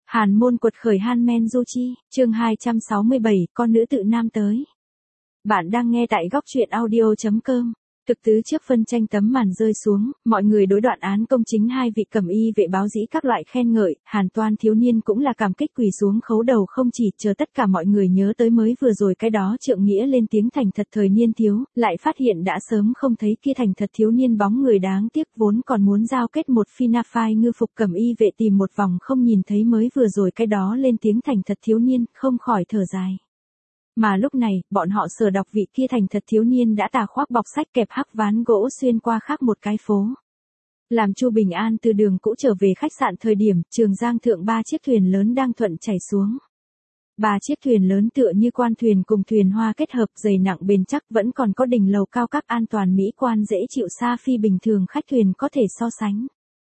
Hàn môn quật khởi Hanmen Juchi, chương 267, con nữ tự nam tới. Bạn đang nghe tại góc truyện audio.com. Thực tứ trước phân tranh tấm màn rơi xuống, mọi người đối đoạn án công chính hai vị cẩm y vệ báo dĩ các loại khen ngợi, Hàn Toan thiếu niên cũng là cảm kích quỳ xuống khấu đầu không chỉ chờ tất cả mọi người nhớ tới mới vừa rồi cái đó trượng nghĩa lên tiếng thành thật thời niên thiếu, lại phát hiện đã sớm không thấy kia thành thật thiếu niên bóng người đáng tiếc vốn còn muốn giao kết một phai ngư phục cẩm y vệ tìm một vòng không nhìn thấy mới vừa rồi cái đó lên tiếng thành thật thiếu niên, không khỏi thở dài. Mà lúc này, bọn họ sở đọc vị kia thành thật thiếu niên đã tà khoác bọc sách kẹp hắc ván gỗ xuyên qua khác một cái phố. Làm Chu Bình An từ đường cũ trở về khách sạn thời điểm, Trường Giang thượng 3 chiếc thuyền lớn đang thuận chảy xuống. 3 chiếc thuyền lớn tựa như quan thuyền cùng thuyền hoa kết hợp dày nặng bền chắc vẫn còn có đỉnh lầu cao cấp an toàn mỹ quan dễ chịu xa phi bình thường khách thuyền có thể so sánh.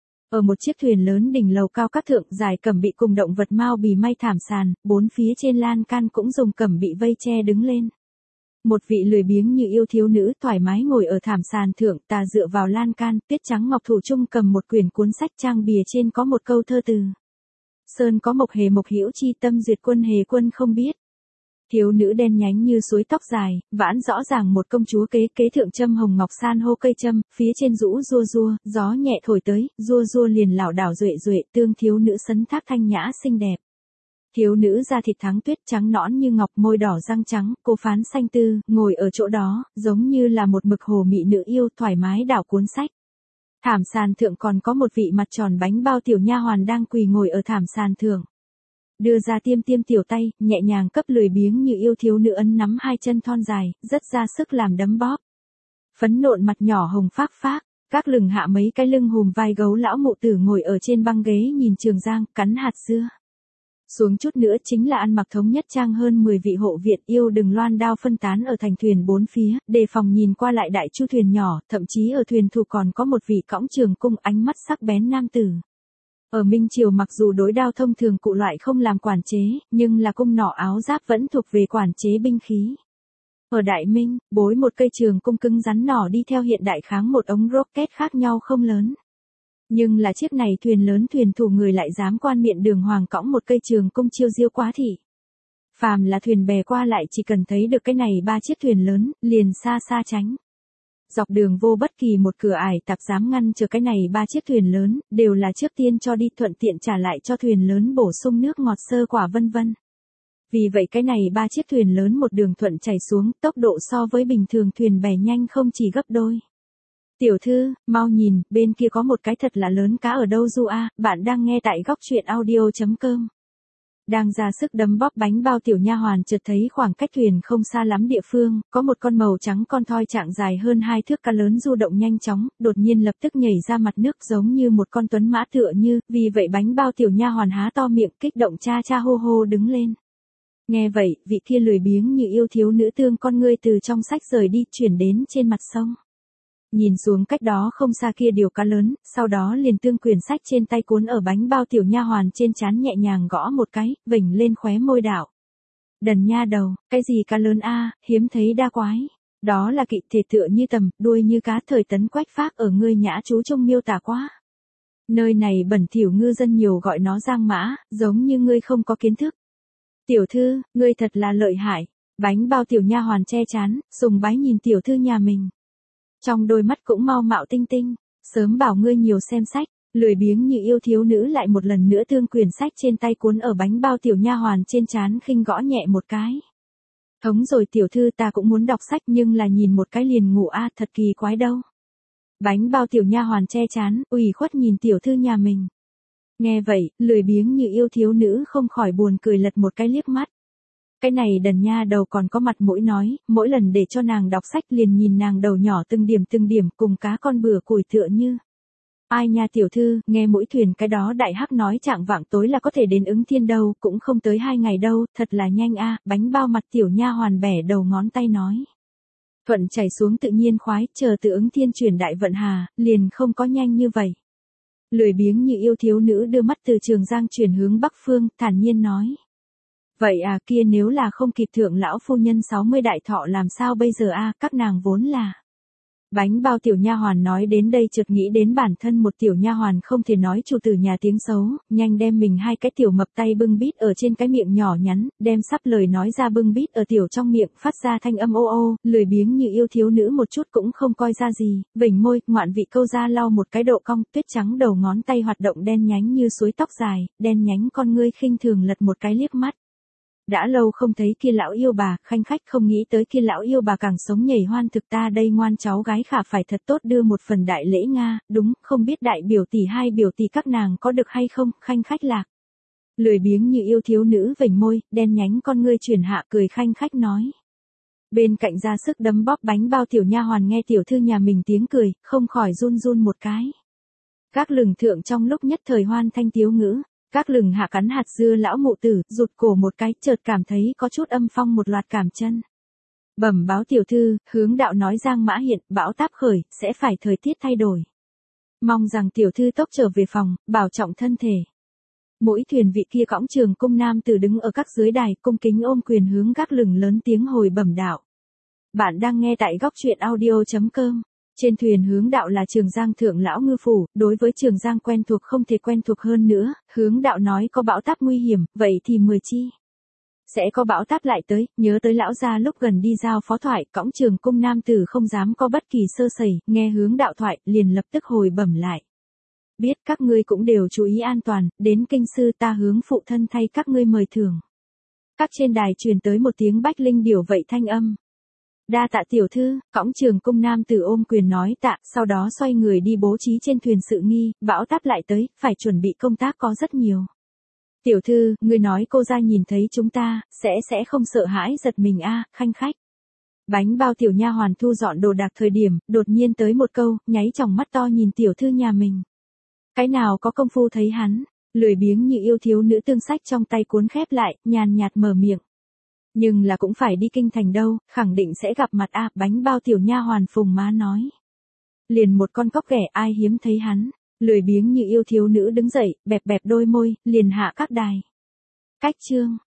Ở một chiếc thuyền lớn đỉnh lầu cao các thượng dài cẩm bị cùng động vật mao bì may thảm sàn, bốn phía trên lan can cũng dùng cẩm bị vây che đứng lên. Một vị lười biếng như yêu thiếu nữ thoải mái ngồi ở thảm sàn thượng tà dựa vào lan can, tuyết trắng ngọc thủ trung cầm một quyển cuốn sách trang bìa trên có một câu thơ từ. Sơn có mộc hữu chi tâm duyệt quân hề quân không biết. Thiếu nữ đen nhánh như suối tóc dài, vãn rõ ràng một công chúa kế thượng châm hồng ngọc san hô cây châm, phía trên rũ rua, gió nhẹ thổi tới, rua liền lảo đảo duệ, tương thiếu nữ sấn thác thanh nhã xinh đẹp. Thiếu nữ da thịt thắng tuyết trắng nõn như ngọc môi đỏ răng trắng, cô phán xanh tư, ngồi ở chỗ đó, giống như là một mực hồ mị nữ yêu thoải mái đảo cuốn sách. Thảm sàn thượng còn có một vị mặt tròn bánh bao tiểu nha hoàn đang quỳ ngồi ở thảm sàn thượng. Đưa ra tiêm tiểu tay, nhẹ nhàng cấp lười biếng như yêu thiếu nữ ấn nắm hai chân thon dài, rất ra sức làm đấm bóp. Phấn nộn mặt nhỏ hồng phác, các lưng hạ mấy cái lưng hùm vai gấu lão mụ tử ngồi ở trên băng ghế nhìn Trường Giang, cắn hạt dưa. Xuống chút nữa chính là ăn mặc thống nhất trang hơn 10 vị hộ viện yêu đừng loan đao phân tán ở thành thuyền bốn phía, đề phòng nhìn qua lại đại chu thuyền nhỏ, thậm chí ở thuyền thủ còn có một vị cõng trường cung ánh mắt sắc bén nam tử. Ở Minh Triều mặc dù đối đao thông thường cụ loại không làm quản chế, nhưng là cung nỏ áo giáp vẫn thuộc về quản chế binh khí. Ở Đại Minh, bối một cây trường cung cứng rắn nỏ đi theo hiện đại kháng một ống rocket khác nhau không lớn. Nhưng là chiếc này thuyền lớn thuyền thủ người lại dám quan miệng đường hoàng cõng một cây trường cung chiêu diêu quá thị. Phàm là thuyền bè qua lại chỉ cần thấy được cái này 3 chiếc thuyền lớn, liền xa tránh. Dọc đường vô bất kỳ một cửa ải tạp dám ngăn chờ cái này 3 chiếc thuyền lớn, đều là trước tiên cho đi thuận tiện trả lại cho thuyền lớn bổ sung nước ngọt sơ quả vân vân. Vì vậy cái này 3 chiếc thuyền lớn một đường thuận chảy xuống, tốc độ so với bình thường thuyền bè nhanh không chỉ gấp đôi. Tiểu thư, mau nhìn, bên kia có một cái thật là lớn cá ở đâu du a, bạn đang nghe tại góc truyện audio.com. Đang ra sức đấm bóp bánh bao tiểu nha hoàn chợt thấy khoảng cách thuyền không xa lắm địa phương, có một con màu trắng con thoi trạng dài hơn 2 thước cá lớn du động nhanh chóng, đột nhiên lập tức nhảy ra mặt nước giống như một con tuấn mã tựa như, vì vậy bánh bao tiểu nha hoàn há to miệng kích động cha hô đứng lên. Nghe vậy, vị kia lười biếng như yêu thiếu nữ tương con ngươi từ trong sách rời đi chuyển đến trên mặt sông. Nhìn xuống cách đó không xa kia điều cá lớn, sau đó liền tương quyển sách trên tay cuốn ở bánh bao tiểu nha hoàn trên trán nhẹ nhàng gõ một cái, vểnh lên khóe môi đảo. Đần nha đầu, cái gì cá lớn a, hiếm thấy đa quái. Đó là kỵ thể tựa như tầm, đuôi như cá thời tấn quách phác ở ngươi nhã chú trông miêu tả quá. Nơi này bẩn thỉu ngư dân nhiều gọi nó giang mã, giống như ngươi không có kiến thức. Tiểu thư, ngươi thật là lợi hại. Bánh bao tiểu nha hoàn che chán, sùng bái nhìn tiểu thư nhà mình. Trong đôi mắt cũng mau mạo tinh, sớm bảo ngươi nhiều xem sách, lười biếng như yêu thiếu nữ lại một lần nữa tương quyển sách trên tay cuốn ở bánh bao tiểu nha hoàn trên trán khinh gõ nhẹ một cái. Thống rồi tiểu thư ta cũng muốn đọc sách nhưng là nhìn một cái liền ngủ a, thật kỳ quái đâu. Bánh bao tiểu nha hoàn che chán, ủy khuất nhìn tiểu thư nhà mình. Nghe vậy, lười biếng như yêu thiếu nữ không khỏi buồn cười lật một cái liếc mắt. Cái này đần nha đầu còn có mặt mũi nói, mỗi lần để cho nàng đọc sách liền nhìn nàng đầu nhỏ từng điểm cùng cá con bừa củi tựa như. Ai nha tiểu thư, nghe mũi thuyền cái đó đại hắc nói trạng vạng tối là có thể đến Ứng Thiên đâu, cũng không tới 2 ngày đâu, thật là nhanh a, bánh bao mặt tiểu nha hoàn bẻ đầu ngón tay nói. Thuận chảy xuống tự nhiên khoái, chờ từ Ứng Thiên chuyển đại vận hà, liền không có nhanh như vậy. Lười biếng như yêu thiếu nữ đưa mắt từ Trường Giang chuyển hướng Bắc Phương, thản nhiên nói. Vậy à, kia nếu là không kịp thượng lão phu nhân 60 đại thọ làm sao bây giờ a, các nàng vốn là. Bánh bao tiểu nha hoàn nói đến đây chợt nghĩ đến bản thân một tiểu nha hoàn không thể nói chủ tử nhà tiếng xấu, nhanh đem mình hai cái tiểu mập tay bưng bít ở trên cái miệng nhỏ nhắn, đem sắp lời nói ra bưng bít ở tiểu trong miệng, phát ra thanh âm ô ô, lười biếng như yêu thiếu nữ một chút cũng không coi ra gì, vểnh môi, ngoạn vị câu ra lau một cái độ cong, tuyết trắng đầu ngón tay hoạt động đen nhánh như suối tóc dài, đen nhánh con ngươi khinh thường lật một cái liếc mắt. Đã lâu không thấy kia lão yêu bà, khanh khách không nghĩ tới kia lão yêu bà càng sống nhảy hoan thực ta đây ngoan cháu gái khả phải thật tốt đưa một phần đại lễ Nga, đúng, không biết đại biểu tỷ hai biểu tỷ các nàng có được hay không, khanh khách lạc. Lười biếng như yêu thiếu nữ vểnh môi, đen nhánh con ngươi chuyển hạ cười khanh khách nói. Bên cạnh ra sức đấm bóp bánh bao tiểu nha hoàn nghe tiểu thư nhà mình tiếng cười, không khỏi run run một cái. Các lừng thượng trong lúc nhất thời hoan thanh tiếu ngữ. Các lừng hạ cắn hạt dưa lão mụ tử, rụt cổ một cái, chợt cảm thấy có chút âm phong một loạt cảm chân. Bẩm báo tiểu thư, hướng đạo nói Giang Mã hiện, bão táp khởi, sẽ phải thời tiết thay đổi. Mong rằng tiểu thư tốc trở về phòng, bảo trọng thân thể. Mỗi thuyền vị kia cõng trường cung nam tử đứng ở các dưới đài, cung kính ôm quyền hướng các lừng lớn tiếng hồi bẩm đạo. Bạn đang nghe tại góc truyện audio.com. Trên thuyền hướng đạo là Trường Giang thượng lão ngư phủ, đối với Trường Giang quen thuộc không thể quen thuộc hơn nữa, hướng đạo nói có bão táp nguy hiểm, vậy thì 10 chi. Sẽ có bão táp lại tới, nhớ tới lão gia lúc gần đi giao phó thoại, cõng trường cung nam tử không dám có bất kỳ sơ sẩy, nghe hướng đạo thoại, liền lập tức hồi bẩm lại. Biết các ngươi cũng đều chú ý an toàn, đến kinh sư ta hướng phụ thân thay các ngươi mời thưởng. Các trên đài truyền tới một tiếng bách linh điểu vậy thanh âm. Đa tạ tiểu thư, cõng trường cung nam tử ôm quyền nói tạ, sau đó xoay người đi bố trí trên thuyền sự nghi, bão táp lại tới, phải chuẩn bị công tác có rất nhiều. Tiểu thư, ngươi nói cô ra nhìn thấy chúng ta, sẽ không sợ hãi giật mình a, khanh khách. Bánh bao tiểu nha hoàn thu dọn đồ đạc thời điểm, đột nhiên tới một câu, nháy tròng mắt to nhìn tiểu thư nhà mình. Cái nào có công phu thấy hắn, lười biếng như yêu thiếu nữ tương sách trong tay cuốn khép lại, nhàn nhạt mở miệng. Nhưng là cũng phải đi kinh thành đâu, khẳng định sẽ gặp mặt a, bánh bao tiểu nha hoàn phùng má nói. Liền một con cóc ghẻ ai hiếm thấy hắn, lười biếng như yêu thiếu nữ đứng dậy, bẹp bẹp đôi môi, liền hạ các đài. Cách chương.